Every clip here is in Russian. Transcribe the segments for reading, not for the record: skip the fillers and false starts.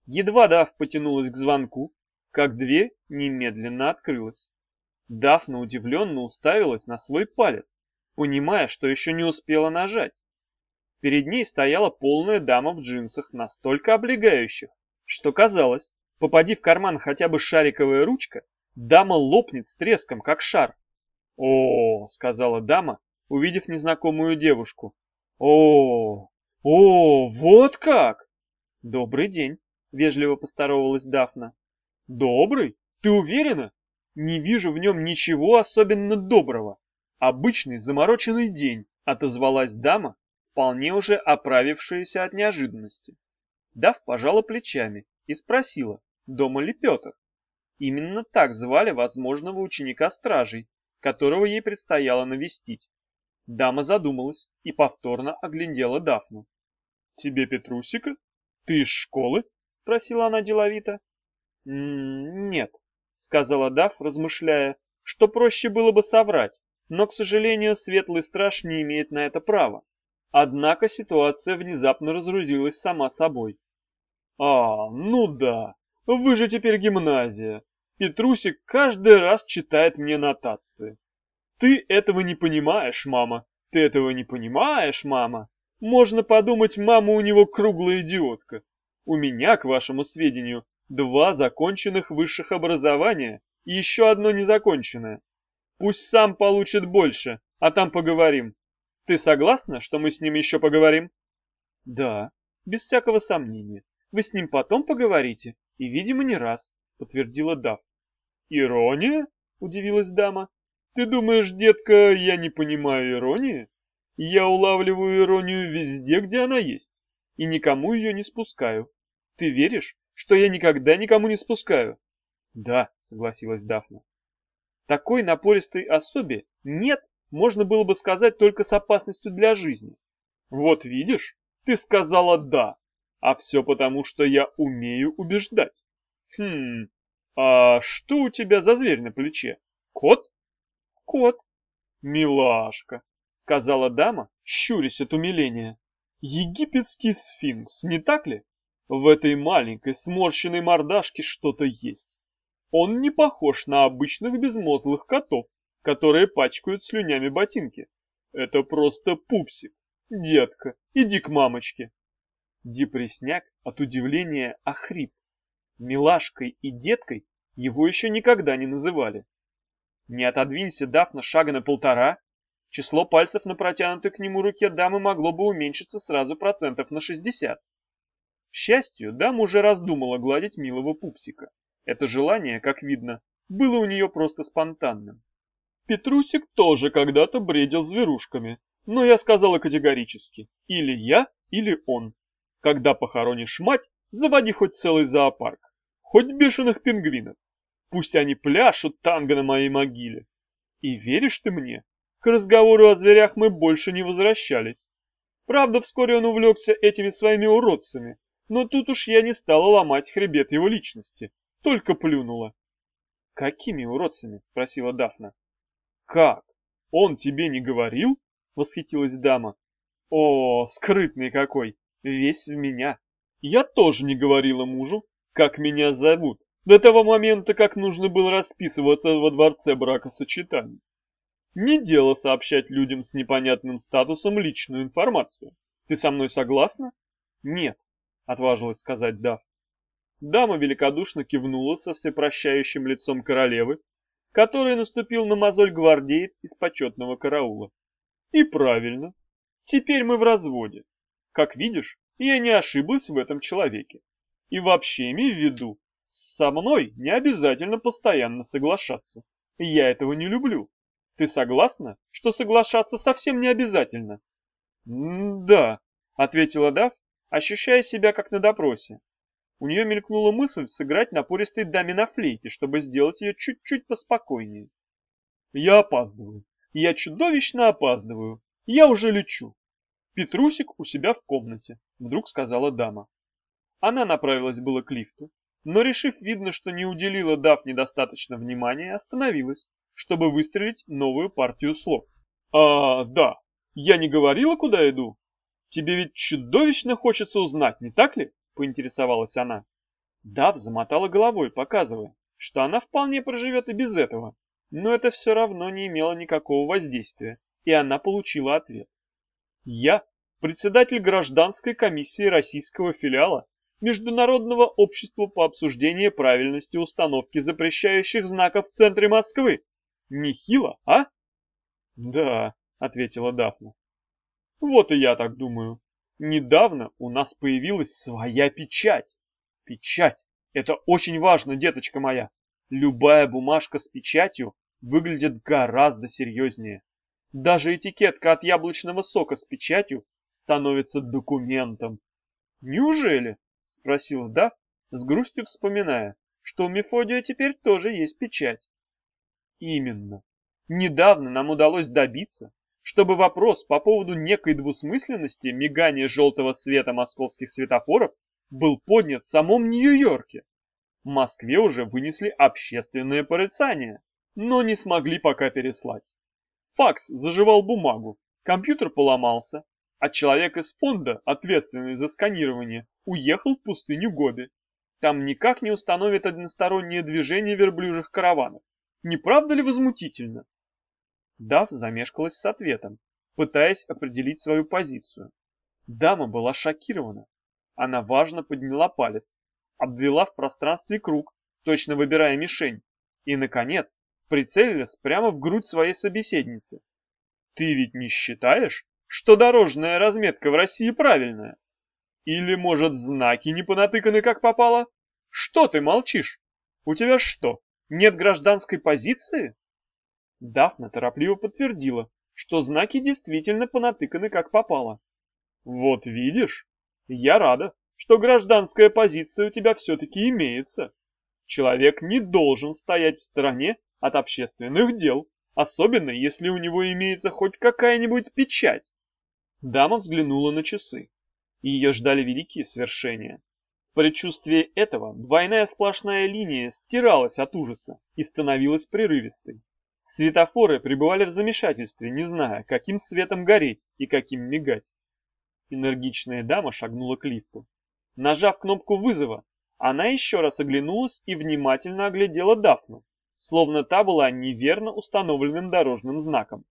Едва Даф потянулась к звонку, как дверь немедленно открылась. Дафна удивленно уставилась на свой палец, понимая, что еще не успела нажать. Перед ней стояла полная дама в джинсах, настолько облегающих, что казалось, попади в карман хотя бы шариковая ручка, дама лопнет с треском, как шар. «О!» — сказала дама, увидев незнакомую девушку. «О! О! Вот как!» «Добрый день!» — вежливо поздоровалась Дафна. «Добрый? Ты уверена? Не вижу в нем ничего особенно доброго. Обычный замороченный день», — отозвалась дама, вполне уже оправившаяся от неожиданности. Даф пожала плечами и спросила, дома ли Петр. Именно так звали возможного ученика стражей, которого ей предстояло навестить. Дама задумалась и повторно оглядела Дафну. «Тебе Петрусика? Ты из школы?» — спросила она деловито. «Нет», — сказала Даф, размышляя, что проще было бы соврать, но, к сожалению, Светлый Страж не имеет на это права. Однако ситуация внезапно разрулилась сама собой. «А, ну да, вы же теперь гимназия. Петрусик каждый раз читает мне нотации. Ты этого не понимаешь, мама, ты этого не понимаешь, мама. Можно подумать, мама у него круглая идиотка. У меня, к вашему сведению, 2 законченных высших образования и еще одно незаконченное. Пусть сам получит больше, а там поговорим. Ты согласна, что мы с ним еще поговорим?» «Да, без всякого сомнения. Вы с ним потом поговорите, и, видимо, не раз», — подтвердила Дав. «Ирония?» — удивилась дама. «Ты думаешь, детка, я не понимаю иронии? Я улавливаю иронию везде, где она есть, и никому ее не спускаю. Ты веришь, что я никогда никому не спускаю?» «Да», — согласилась Дафна. «Такой напористой особе нет, можно было бы сказать только с опасностью для жизни». «Вот видишь, ты сказала «да», а все потому, что я умею убеждать. Хм, а что у тебя за зверь на плече? Кот?» «Кот». «Милашка», — сказала дама, щурясь от умиления. «Египетский сфинкс, не так ли? В этой маленькой сморщенной мордашке что-то есть. Он не похож на обычных безмозглых котов, которые пачкают слюнями ботинки. Это просто пупсик. Детка, иди к мамочке». Депресняк от удивления охрип. Милашкой и деткой его еще никогда не называли. Не отодвинься Дафна шага на 1,5, число пальцев на протянутой к нему руке дамы могло бы уменьшиться сразу процентов на 60. К счастью, дама уже раздумала гладить милого пупсика. Это желание, как видно, было у нее просто спонтанным. Петрусик тоже когда-то бредил зверушками, но я сказала категорически: или я, или он. Когда похоронишь мать, заводи хоть целый зоопарк, хоть бешеных пингвинов. Пусть они пляшут танго на моей могиле. И веришь ты мне, к разговору о зверях мы больше не возвращались. Правда, вскоре он увлекся этими своими уродцами, но тут уж я не стала ломать хребет его личности, только плюнула. «Какими уродцами?» — спросила Дафна. «Как? Он тебе не говорил?» — восхитилась дама. «О, скрытный какой! Весь в меня. Я тоже не говорила мужу, как меня зовут, до того момента, как нужно было расписываться во дворце бракосочетаний. Не дело сообщать людям с непонятным статусом личную информацию. Ты со мной согласна?» «Нет», — отважилась сказать Даф. Дама великодушно кивнула со всепрощающим лицом королевы, который наступил на мозоль гвардеец из почетного караула. «И правильно. Теперь мы в разводе. Как видишь, я не ошиблась в этом человеке. И вообще имей в виду, со мной не обязательно постоянно соглашаться. Я этого не люблю. Ты согласна, что соглашаться совсем не обязательно?» «Да», — ответила Дав, ощущая себя как на допросе. У нее мелькнула мысль сыграть напористой даме на флейте, чтобы сделать ее чуть-чуть поспокойнее. «Я опаздываю. Я чудовищно опаздываю. Я уже лечу. Петрусик у себя в комнате», — вдруг сказала дама. Она направилась было к лифту, но, решив, видно, что не уделила Дафне недостаточно внимания, остановилась, чтобы выстрелить новую партию слов. «А, да, я не говорила, куда иду? Тебе ведь чудовищно хочется узнать, не так ли?» — поинтересовалась она. Дав замотала головой, показывая, что она вполне проживет и без этого, но это все равно не имело никакого воздействия, и она получила ответ. Я председатель гражданской комиссии российского филиала Международного общества по обсуждению правильности установки запрещающих знаков в центре Москвы. Нехило, а? Да, ответила Дафна. Вот и я так думаю. Недавно у нас появилась своя печать. Печать. Это очень важно, деточка моя. Любая бумажка с печатью выглядит гораздо серьезнее. Даже этикетка от яблочного сока с печатью становится документом. Неужели? Спросила Дав, с грустью вспоминая, что у Мефодия теперь тоже есть печать. Именно. Недавно нам удалось добиться, чтобы вопрос по поводу некой двусмысленности мигания желтого света московских светофоров был поднят в самом Нью-Йорке. В Москве уже вынесли общественное порицание, но не смогли пока переслать. Факс заживал бумагу, компьютер поломался, а человек из фонда, ответственный за сканирование, уехал в пустыню Гоби. Там никак не установят одностороннее движение верблюжьих караванов. Не правда ли возмутительно? Дав замешкалась с ответом, пытаясь определить свою позицию. Дама была шокирована. Она важно подняла палец, обвела в пространстве круг, точно выбирая мишень, и, наконец, прицелилась прямо в грудь своей собеседницы. «Ты ведь не считаешь, что дорожная разметка в России правильная? Или, может, знаки не понатыканы как попало? Что ты молчишь? У тебя что, нет гражданской позиции?» Дафна торопливо подтвердила, что знаки действительно понатыканы как попало. «Вот видишь, я рада, что гражданская позиция у тебя все-таки имеется. Человек не должен стоять в стороне от общественных дел, особенно если у него имеется хоть какая-нибудь печать». Дама взглянула на часы. Ее ждали великие свершения. В предчувствии этого двойная сплошная линия стиралась от ужаса и становилась прерывистой. Светофоры пребывали в замешательстве, не зная, каким светом гореть и каким мигать. Энергичная дама шагнула к лифту. Нажав кнопку вызова, она еще раз оглянулась и внимательно оглядела Дафну, словно та была неверно установленным дорожным знаком.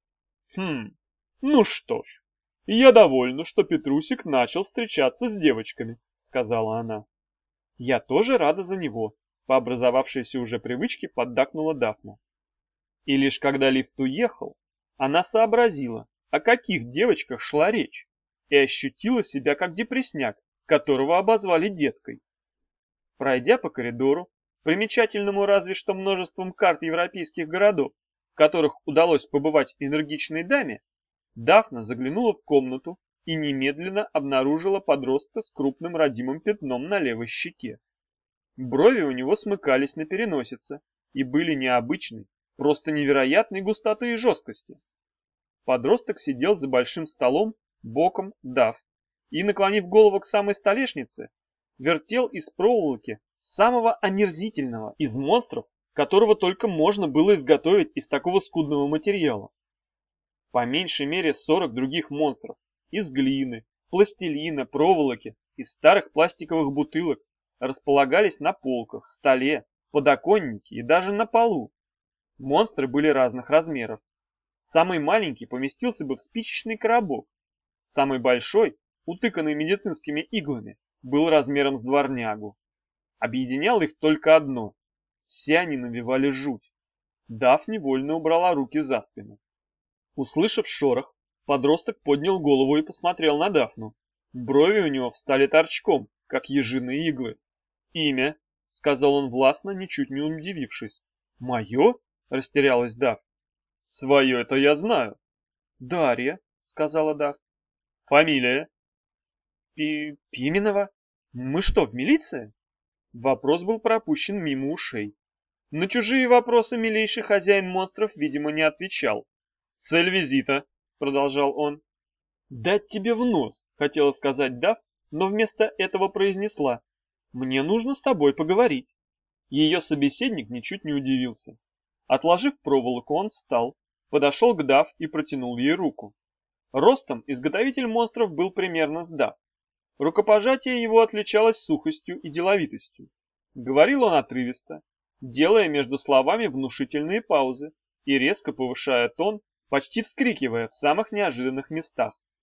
Ну что ж, я довольна, что Петрусик начал встречаться с девочками, сказала она. Я тоже рада за него, по образовавшейся уже привычке поддакнула Дафна. И лишь когда лифт уехал, она сообразила, о каких девочках шла речь, и ощутила себя как депресняк, которого обозвали деткой. Пройдя по коридору, примечательному разве что множеством карт европейских городов, в которых удалось побывать энергичной даме, Дафна заглянула в комнату и немедленно обнаружила подростка с крупным родимым пятном на левой щеке. Брови у него смыкались на переносице и были необычной, просто невероятной густоты и жесткости. Подросток сидел за большим столом, боком Дав, и, наклонив голову к самой столешнице, вертел из проволоки самого омерзительного из монстров, которого только можно было изготовить из такого скудного материала. По меньшей мере 40 других монстров из глины, пластилина, проволоки, из старых пластиковых бутылок располагались на полках, столе, подоконнике и даже на полу. Монстры были разных размеров. Самый маленький поместился бы в спичечный коробок. Самый большой, утыканный медицинскими иглами, был размером с дворнягу. Объединяло их только одно. Все они навевали жуть. Дав невольно убрала руки за спину. Услышав шорох, подросток поднял голову и посмотрел на Дафну. Брови у него встали торчком, как ежиные иглы. «Имя», — сказал он властно, ничуть не удивившись. «Мое?» — растерялась Дав. «Свое это я знаю». «Дарья», — сказала Дав. «Фамилия?» «Пименова? Мы что, в милиции?» Вопрос был пропущен мимо ушей. На чужие вопросы милейший хозяин монстров, видимо, не отвечал. «Цель визита», — продолжал он. «Дать тебе в нос», — хотела сказать Дав, но вместо этого произнесла. «Мне нужно с тобой поговорить». Ее собеседник ничуть не удивился. Отложив проволоку, он встал, подошел к Дав и протянул ей руку. Ростом изготовитель монстров был примерно с Дав. Рукопожатие его отличалось сухостью и деловитостью. Говорил он отрывисто, делая между словами внушительные паузы и резко повышая тон, почти вскрикивая в самых неожиданных местах.